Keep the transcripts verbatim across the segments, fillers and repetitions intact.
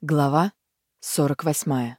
Глава сорок восьмая.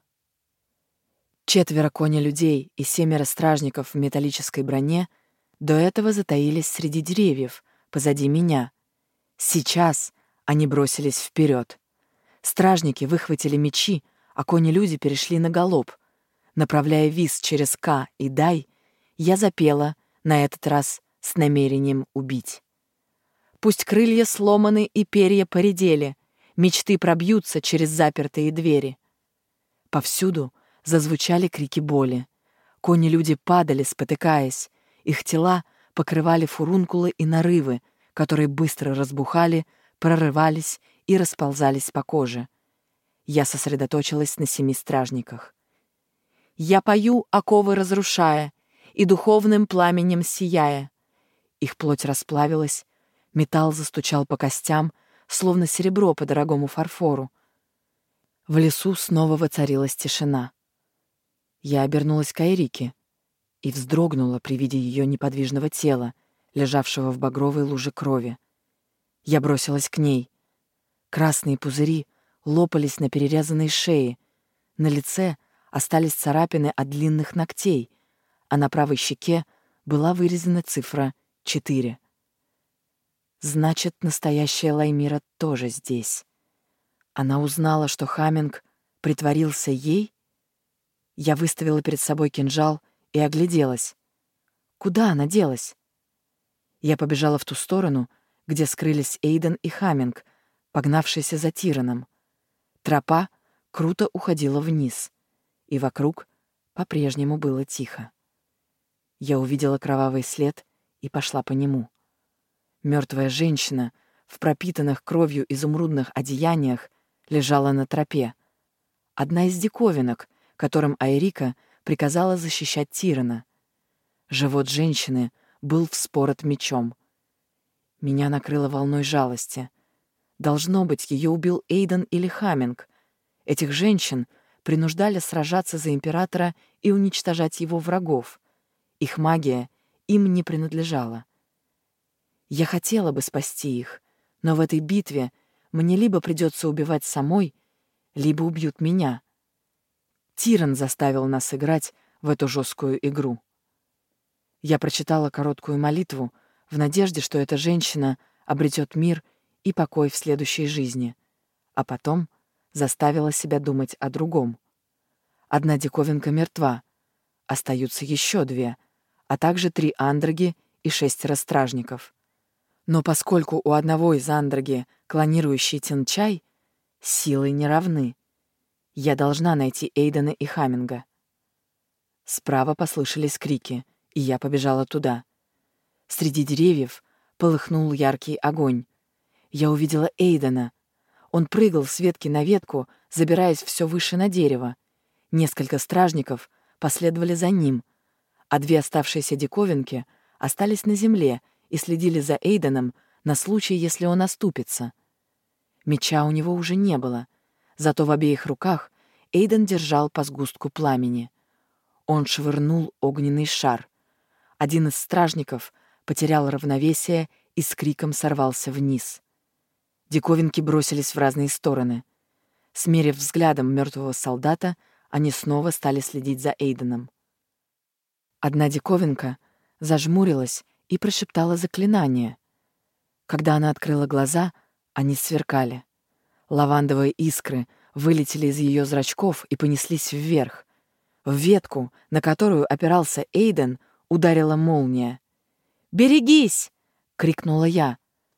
Четверо коня-людей и семеро стражников в металлической броне до этого затаились среди деревьев, позади меня. Сейчас они бросились вперед. Стражники выхватили мечи, а кони-люди перешли на галоп. Направляя виз через К и Дай, я запела, на этот раз с намерением убить. Пусть крылья сломаны и перья поредели, мечты пробьются через запертые двери. Повсюду зазвучали крики боли. Кони-люди падали, спотыкаясь. Их тела покрывали фурункулы и нарывы, которые быстро разбухали, прорывались и расползались по коже. Я сосредоточилась на семи стражниках. Я пою, оковы разрушая, и духовным пламенем сияя. Их плоть расплавилась, металл застучал по костям, словно серебро по дорогому фарфору. В лесу снова воцарилась тишина. Я обернулась к Айрике и вздрогнула при виде ее неподвижного тела, лежавшего в багровой луже крови. Я бросилась к ней. Красные пузыри лопались на перерезанной шее, на лице остались царапины от длинных ногтей, а на правой щеке была вырезана цифра четыре. Значит, настоящая Лаймира тоже здесь. Она узнала, что Хаминг притворился ей? Я выставила перед собой кинжал и огляделась. Куда она делась? Я побежала в ту сторону, где скрылись Эйден и Хаминг, погнавшиеся за Тираном. Тропа круто уходила вниз, и вокруг по-прежнему было тихо. Я увидела кровавый след и пошла по нему. Мертвая женщина в пропитанных кровью изумрудных одеяниях лежала на тропе. Одна из диковинок, которым Айрика приказала защищать Тирана. Живот женщины был вспорот мечом. Меня накрыло волной жалости. Должно быть, ее убил Эйден или Хаминг. Этих женщин принуждали сражаться за императора и уничтожать его врагов. Их магия им не принадлежала. Я хотела бы спасти их, но в этой битве мне либо придется убивать самой, либо убьют меня. Тиран заставил нас играть в эту жесткую игру. Я прочитала короткую молитву в надежде, что эта женщина обретет мир и покой в следующей жизни, а потом заставила себя думать о другом. Одна диковинка мертва, остаются еще две, а также три андроги и шестеро стражников. Но поскольку у одного из андроги, клонирующий Тинчай, силы не равны, я должна найти Эйдена и Хаминга. Справа послышались крики, и я побежала туда. Среди деревьев полыхнул яркий огонь. Я увидела Эйдена. Он прыгал с ветки на ветку, забираясь все выше на дерево. Несколько стражников последовали за ним, а две оставшиеся диковинки остались на земле и следили за Эйденом на случай, если он оступится. Меча у него уже не было, зато в обеих руках Эйден держал по сгустку пламени. Он швырнул огненный шар. Один из стражников потерял равновесие и с криком сорвался вниз. Диковинки бросились в разные стороны. Смерив взглядом мертвого солдата, они снова стали следить за Эйденом. Одна диковинка зажмурилась и прошептала заклинание. Когда она открыла глаза, они сверкали. Лавандовые искры вылетели из ее зрачков и понеслись вверх. В ветку, на которую опирался Эйден, ударила молния. «Берегись!» — крикнула я.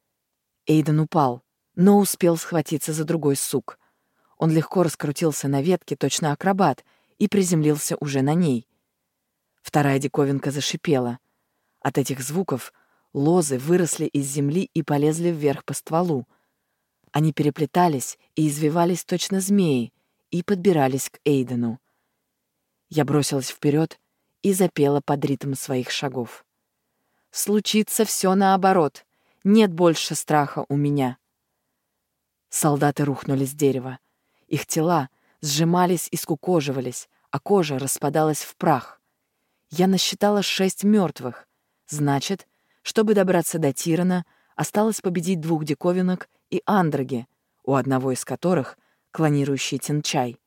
Эйден упал, но успел схватиться за другой сук. Он легко раскрутился на ветке, точно акробат, и приземлился уже на ней. Вторая диковинка зашипела. От этих звуков лозы выросли из земли и полезли вверх по стволу. Они переплетались и извивались точно змеи и подбирались к Эйдену. Я бросилась вперед и запела под ритм своих шагов. «Случится все наоборот. Нет больше страха у меня». Солдаты рухнули с дерева. Их тела сжимались и скукоживались, а кожа распадалась в прах. Я насчитала шесть мертвых. Значит, чтобы добраться до Тирана, осталось победить двух диковинок и андроги, у одного из которых клонирующий тинчай.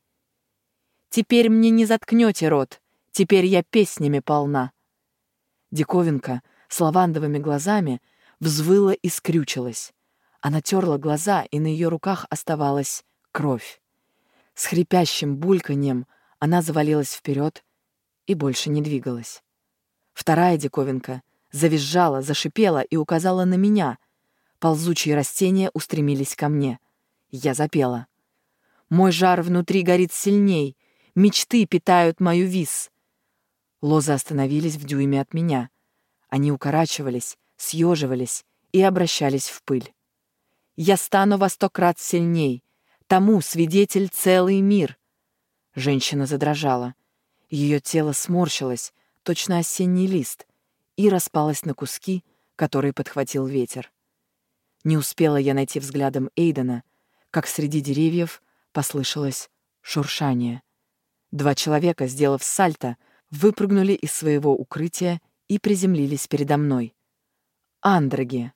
«Теперь мне не заткнете рот, теперь я песнями полна». Диковинка с лавандовыми глазами взвыла и скрючилась. Она терла глаза, и на ее руках оставалась кровь. С хрипящим бульканьем она завалилась вперед и больше не двигалась. Вторая диковинка завизжала, зашипела и указала на меня. Ползучие растения устремились ко мне. Я запела. «Мой жар внутри горит сильней, мечты питают мою вис». Лозы остановились в дюйме от меня. Они укорачивались, съеживались и обращались в пыль. «Я стану во сто крат сильней, тому свидетель целый мир». Женщина задрожала. Ее тело сморщилось, точно осенний лист, и распалось на куски, которые подхватил ветер. Не успела я найти взглядом Эйдена, как среди деревьев послышалось шуршание. Два человека, сделав сальто, выпрыгнули из своего укрытия и приземлились передо мной. Андроги.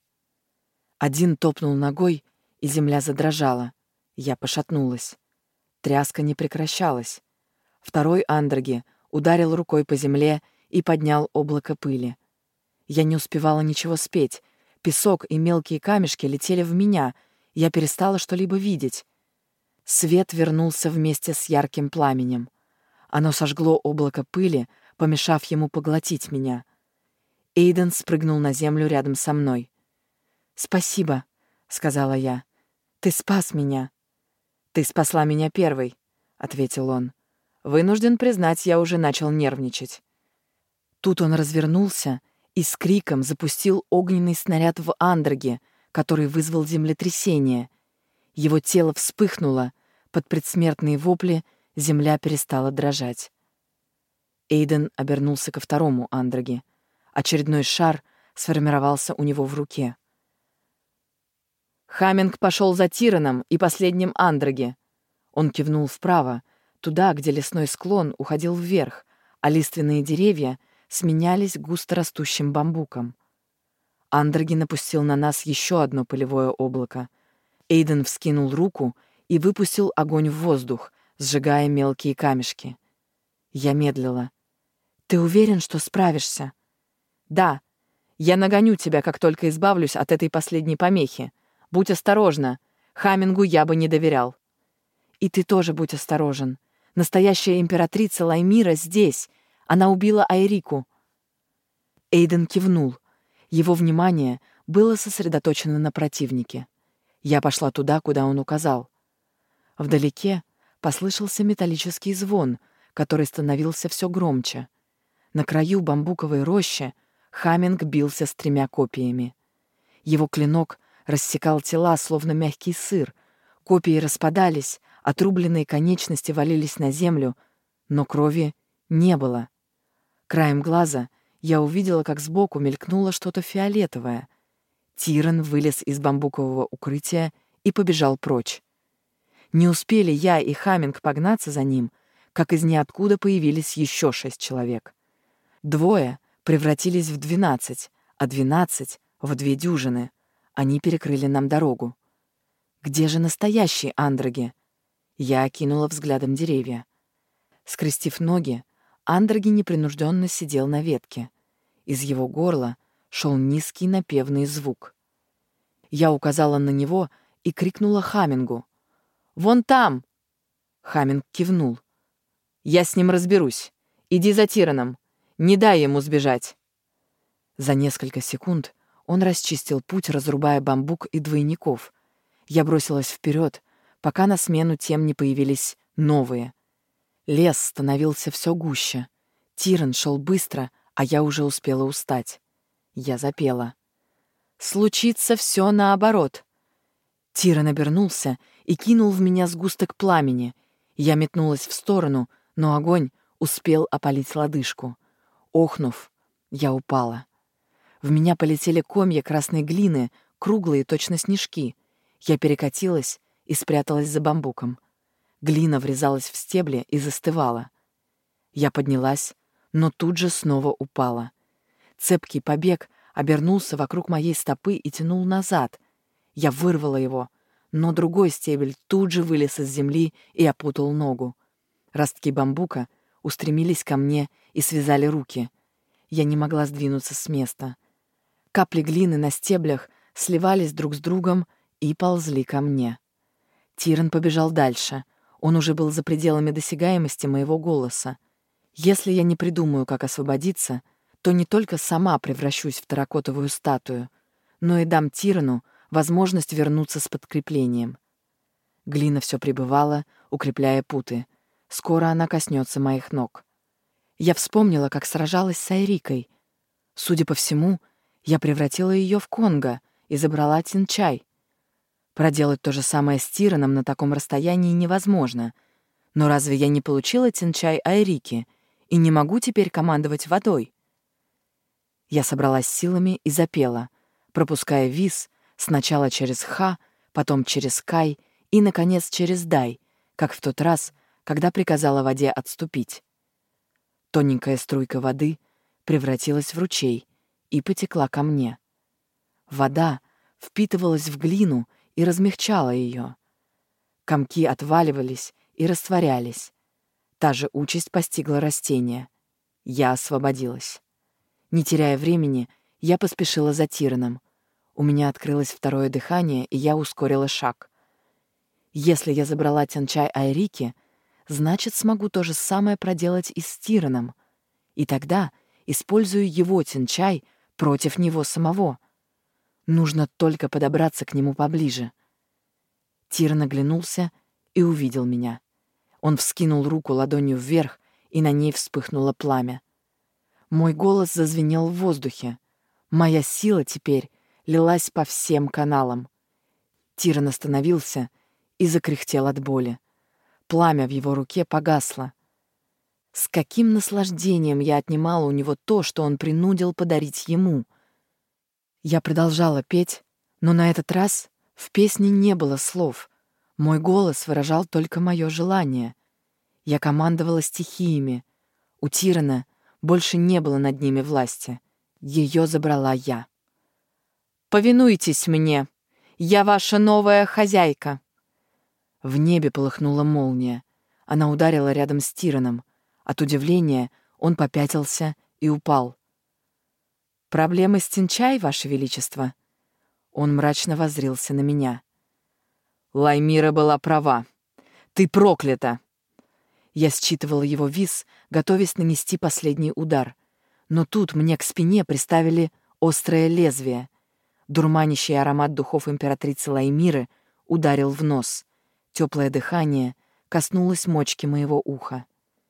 Один топнул ногой, и земля задрожала. Я пошатнулась. Тряска не прекращалась. Второй андроги ударил рукой по земле и поднял облако пыли. Я не успевала ничего спеть. Песок и мелкие камешки летели в меня. Я перестала что-либо видеть. Свет вернулся вместе с ярким пламенем. Оно сожгло облако пыли, помешав ему поглотить меня. Эйден спрыгнул на землю рядом со мной. «Спасибо», — сказала я. «Ты спас меня». «Ты спасла меня первой», — ответил он. Вынужден признать, я уже начал нервничать. Тут он развернулся и с криком запустил огненный снаряд в Андроге, который вызвал землетрясение. Его тело вспыхнуло, под предсмертные вопли земля перестала дрожать. Эйден обернулся ко второму Андроге. Очередной шар сформировался у него в руке. «Хамминг пошел за Тираном и последним Андроге». Он кивнул вправо, туда, где лесной склон уходил вверх, а лиственные деревья сменялись густорастущим бамбуком. Андроги напустил на нас еще одно пылевое облако. Эйден вскинул руку и выпустил огонь в воздух, сжигая мелкие камешки. Я медлила. «Ты уверен, что справишься?» «Да. Я нагоню тебя, как только избавлюсь от этой последней помехи. Будь осторожна. Хаммингу я бы не доверял». «И ты тоже будь осторожен. Настоящая императрица Лаймира здесь. Она убила Айрику». Эйден кивнул. Его внимание было сосредоточено на противнике. Я пошла туда, куда он указал. Вдалеке послышался металлический звон, который становился все громче. На краю бамбуковой рощи Хамминг бился с тремя копьями. Его клинок рассекал тела, словно мягкий сыр. Копья распадались, отрубленные конечности валились на землю, но крови не было. Краем глаза я увидела, как сбоку мелькнуло что-то фиолетовое. Тиран вылез из бамбукового укрытия и побежал прочь. Не успели я и Хамминг погнаться за ним, как из ниоткуда появились еще шесть человек. Двое превратились в двенадцать, а двенадцать — в две дюжины. Они перекрыли нам дорогу. Где же настоящие андроги? Я окинула взглядом деревья. Скрестив ноги, Андроги непринужденно сидел на ветке. Из его горла шел низкий напевный звук. Я указала на него и крикнула Хаммингу. «Вон там!» Хамминг кивнул. «Я с ним разберусь. Иди за Тираном. Не дай ему сбежать». За несколько секунд он расчистил путь, разрубая бамбук и двойников. Я бросилась вперед, пока на смену тем не появились новые. Лес становился все гуще. Тиран шел быстро, а я уже успела устать. Я запела. «Случится все наоборот». Тиран обернулся и кинул в меня сгусток пламени. Я метнулась в сторону, но огонь успел опалить лодыжку. Охнув, я упала. В меня полетели комья красной глины, круглые, точно снежки. Я перекатилась и спряталась за бамбуком. Глина врезалась в стебли и застывала. Я поднялась, но тут же снова упала. Цепкий побег обернулся вокруг моей стопы и тянул назад. Я вырвала его, но другой стебель тут же вылез из земли и опутал ногу. Ростки бамбука устремились ко мне и связали руки. Я не могла сдвинуться с места. Капли глины на стеблях сливались друг с другом и ползли ко мне. Тиран побежал дальше. Он уже был за пределами досягаемости моего голоса. Если я не придумаю, как освободиться, то не только сама превращусь в терракотовую статую, но и дам Тирану возможность вернуться с подкреплением. Глина все прибывала, укрепляя путы. Скоро она коснется моих ног. Я вспомнила, как сражалась с Айрикой. Судя по всему, я превратила ее в Конга и забрала Тинчай. Проделать то же самое с Тираном на таком расстоянии невозможно. Но разве я не получила Тинчай Айрики и не могу теперь командовать водой? Я собралась силами и запела, пропуская виз сначала через Ха, потом через Кай и, наконец, через Дай, как в тот раз, когда приказала воде отступить. Тоненькая струйка воды превратилась в ручей и потекла ко мне. Вода впитывалась в глину и размягчала ее. Комки отваливались и растворялись. Та же участь постигла растение. Я освободилась. Не теряя времени, я поспешила за Тираном. У меня открылось второе дыхание, и я ускорила шаг. Если я забрала Тинчай Айрики, значит, смогу то же самое проделать и с Тираном. И тогда использую его Тинчай против него самого. Нужно только подобраться к нему поближе. Тиран оглянулся и увидел меня. Он вскинул руку ладонью вверх, и на ней вспыхнуло пламя. Мой голос зазвенел в воздухе. Моя сила теперь лилась по всем каналам. Тиран остановился и закряхтел от боли. Пламя в его руке погасло. С каким наслаждением я отнимала у него то, что он принудил подарить ему. Я продолжала петь, но на этот раз в песне не было слов. Мой голос выражал только мое желание. Я командовала стихиями. У Тирана больше не было над ними власти. Ее забрала я. «Повинуйтесь мне! Я ваша новая хозяйка!» В небе полыхнула молния. Она ударила рядом с Тираном. От удивления он попятился и упал. «Проблемы с Тинчай, Ваше Величество?» Он мрачно воззрился на меня. «Лаймира была права. Ты проклята!» Я считывала его виз, готовясь нанести последний удар. Но тут мне к спине приставили острое лезвие. Дурманящий аромат духов императрицы Лаймиры ударил в нос. Теплое дыхание коснулось мочки моего уха.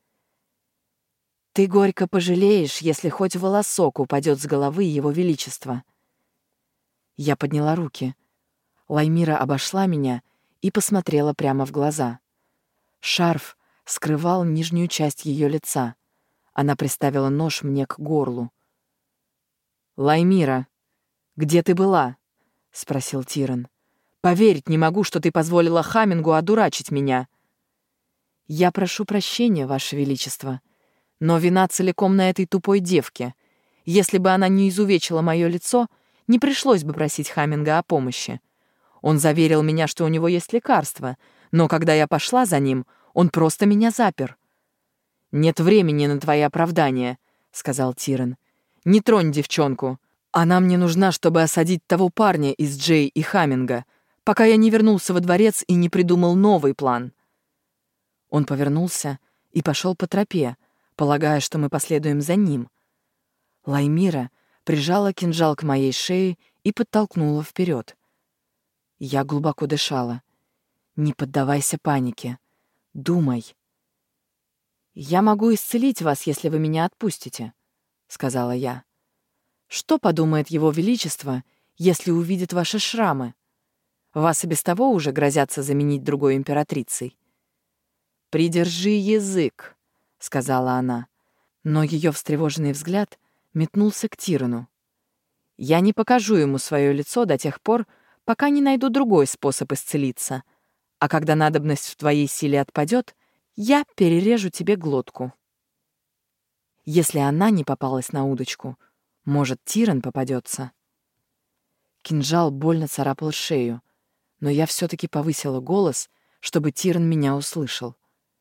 «Ты горько пожалеешь, если хоть волосок упадет с головы Его Величества». Я подняла руки. Лаймира обошла меня и посмотрела прямо в глаза. Шарф скрывал нижнюю часть ее лица. Она приставила нож мне к горлу. «Лаймира, где ты была?» — спросил Тиран. «Поверить не могу, что ты позволила Хамингу одурачить меня». «Я прошу прощения, Ваше Величество, но вина целиком на этой тупой девке. Если бы она не изувечила мое лицо, не пришлось бы просить Хаминга о помощи. Он заверил меня, что у него есть лекарство, но когда я пошла за ним, он просто меня запер». «Нет времени на твои оправдания», — сказал Тиран. «Не тронь девчонку. Она мне нужна, чтобы осадить того парня из Джей и Хаминга, пока я не вернулся во дворец и не придумал новый план». Он повернулся и пошел по тропе, полагая, что мы последуем за ним. Лаймира прижала кинжал к моей шее и подтолкнула вперед. Я глубоко дышала. «Не поддавайся панике. Думай». «Я могу исцелить вас, если вы меня отпустите», — сказала я. «Что подумает Его Величество, если увидит ваши шрамы? Вас и без того уже грозятся заменить другой императрицей». «Придержи язык», — сказала она, но ее встревоженный взгляд метнулся к Тирану. «Я не покажу ему свое лицо до тех пор, пока не найду другой способ исцелиться, а когда надобность в твоей силе отпадет, я перережу тебе глотку». Если она не попалась на удочку, может, Тиран попадется. Кинжал больно царапал шею, но я все-таки повысила голос, чтобы Тиран меня услышал.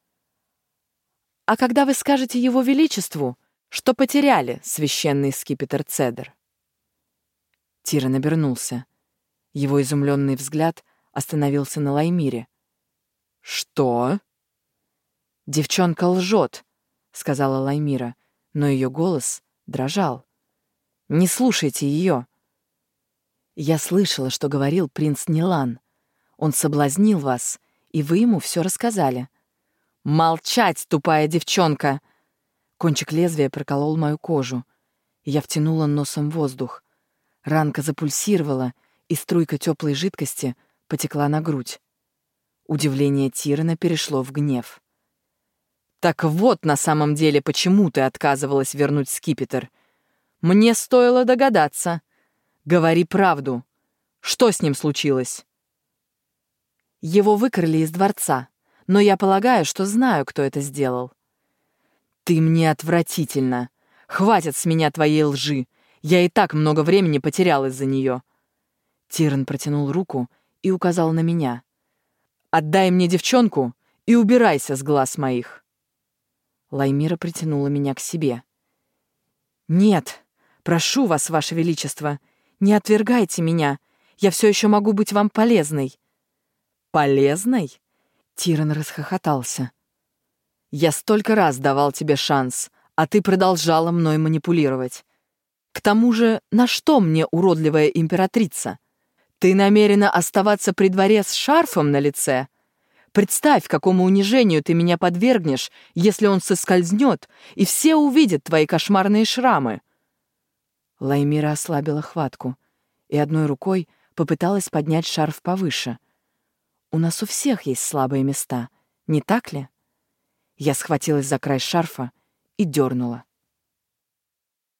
«А когда вы скажете его величеству, что потеряли священный скипетр Цедр?» Тиран обернулся. Его изумленный взгляд остановился на Лаймире. «Что?» «Девчонка лжет», — сказала Лаймира, но ее голос дрожал. «Не слушайте ее». «Я слышала, что говорил принц Нилан. Он соблазнил вас, и вы ему все рассказали». «Молчать, тупая девчонка!» Кончик лезвия проколол мою кожу. Я втянула носом воздух. Ранка запульсировала, и струйка теплой жидкости потекла на грудь. Удивление Тирана перешло в гнев. «Так вот, на самом деле, почему ты отказывалась вернуть скипетр. Мне стоило догадаться. Говори правду. Что с ним случилось?» «Его выкрали из дворца, но я полагаю, что знаю, кто это сделал». «Ты мне отвратительна. Хватит с меня твоей лжи. Я и так много времени потерял из-за нее». Тиран протянул руку и указал на меня. «Отдай мне девчонку и убирайся с глаз моих». Лаймира притянула меня к себе. «Нет, прошу вас, ваше величество, не отвергайте меня. Я все еще могу быть вам полезной». «Полезной?» Тиран расхохотался. «Я столько раз давал тебе шанс, а ты продолжала мной манипулировать. К тому же, на что мне уродливая императрица? Ты намерена оставаться при дворе с шарфом на лице? Представь, какому унижению ты меня подвергнешь, если он соскользнет, и все увидят твои кошмарные шрамы». Лаймира ослабила хватку и одной рукой попыталась поднять шарф повыше. «У нас у всех есть слабые места, не так ли?» Я схватилась за край шарфа и дернула.